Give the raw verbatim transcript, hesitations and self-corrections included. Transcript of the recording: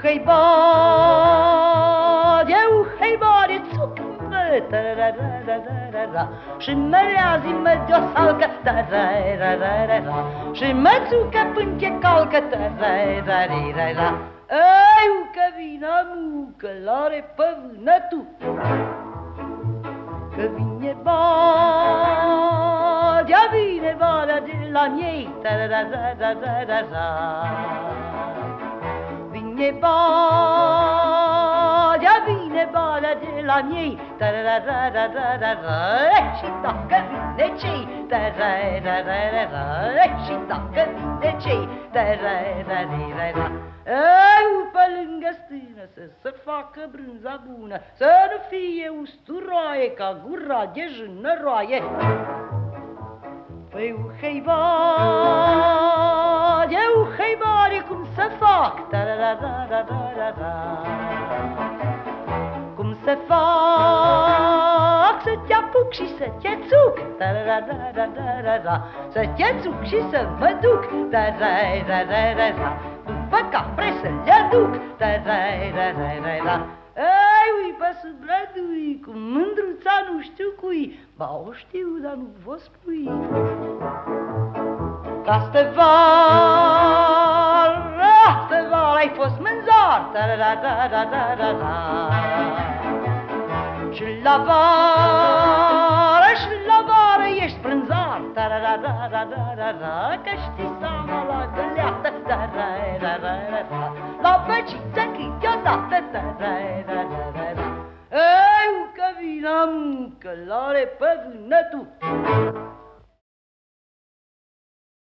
hei bade, hei bade, țucă-mă, ta-ra-ra-ra-ra-ra, și măreazi-mă de-o salcă, ta-ra-ra-ra-ra-ra, și mă țucă până te calcă, ta-ra-ra-ra-ra-ra. Ei, că vine amucă, l-are pe vânătul, că vine badea, vine badea de la miei, ta-ra-ra-ra-ra-ra-ra. Vine badea, vine badea de la miei, ta-ra-ra-ra-ra-ra-ra. Și dacă vine cei, ta-ra-ra-ra-ra-ra, și dacă vine cei, ta-ra-ra-ra-ra-ra. Ei, pe lângă stână să se facă brânza bună, să nu fie usturoaie ca gura de jânăroaie. Păi, uhei bade, uhei bade, cum să fac, ta-ra-ra-ra-ra-ra-ra, cum să fac să te apuc și să te țuc, ta-ra-ra-ra-ra-ra-ra, să te țuc și să mă duc, ta-ra-ra-ra-ra-ra, după capre să le aduc, ta-ra-ra-ra-ra-ra. Ei, ui, pe sub brădui, cu mândruța nu știu cui, ba o știu, dar nu vă spui. Ca stăvară, stăvară, ai fost mânzar, ta-ra-ra-ra-ra-ra-ra, și la vară, și la vară ești prânzar, ta-ra-ra-ra-ra-ra-ra, că știi seama la găleată, ta-ra-ra-ra-ra-ra, la băciță câteodată, ta-ra-ra-ra-ra-ra. Ei, că vine amucă, l-are pe vânătul,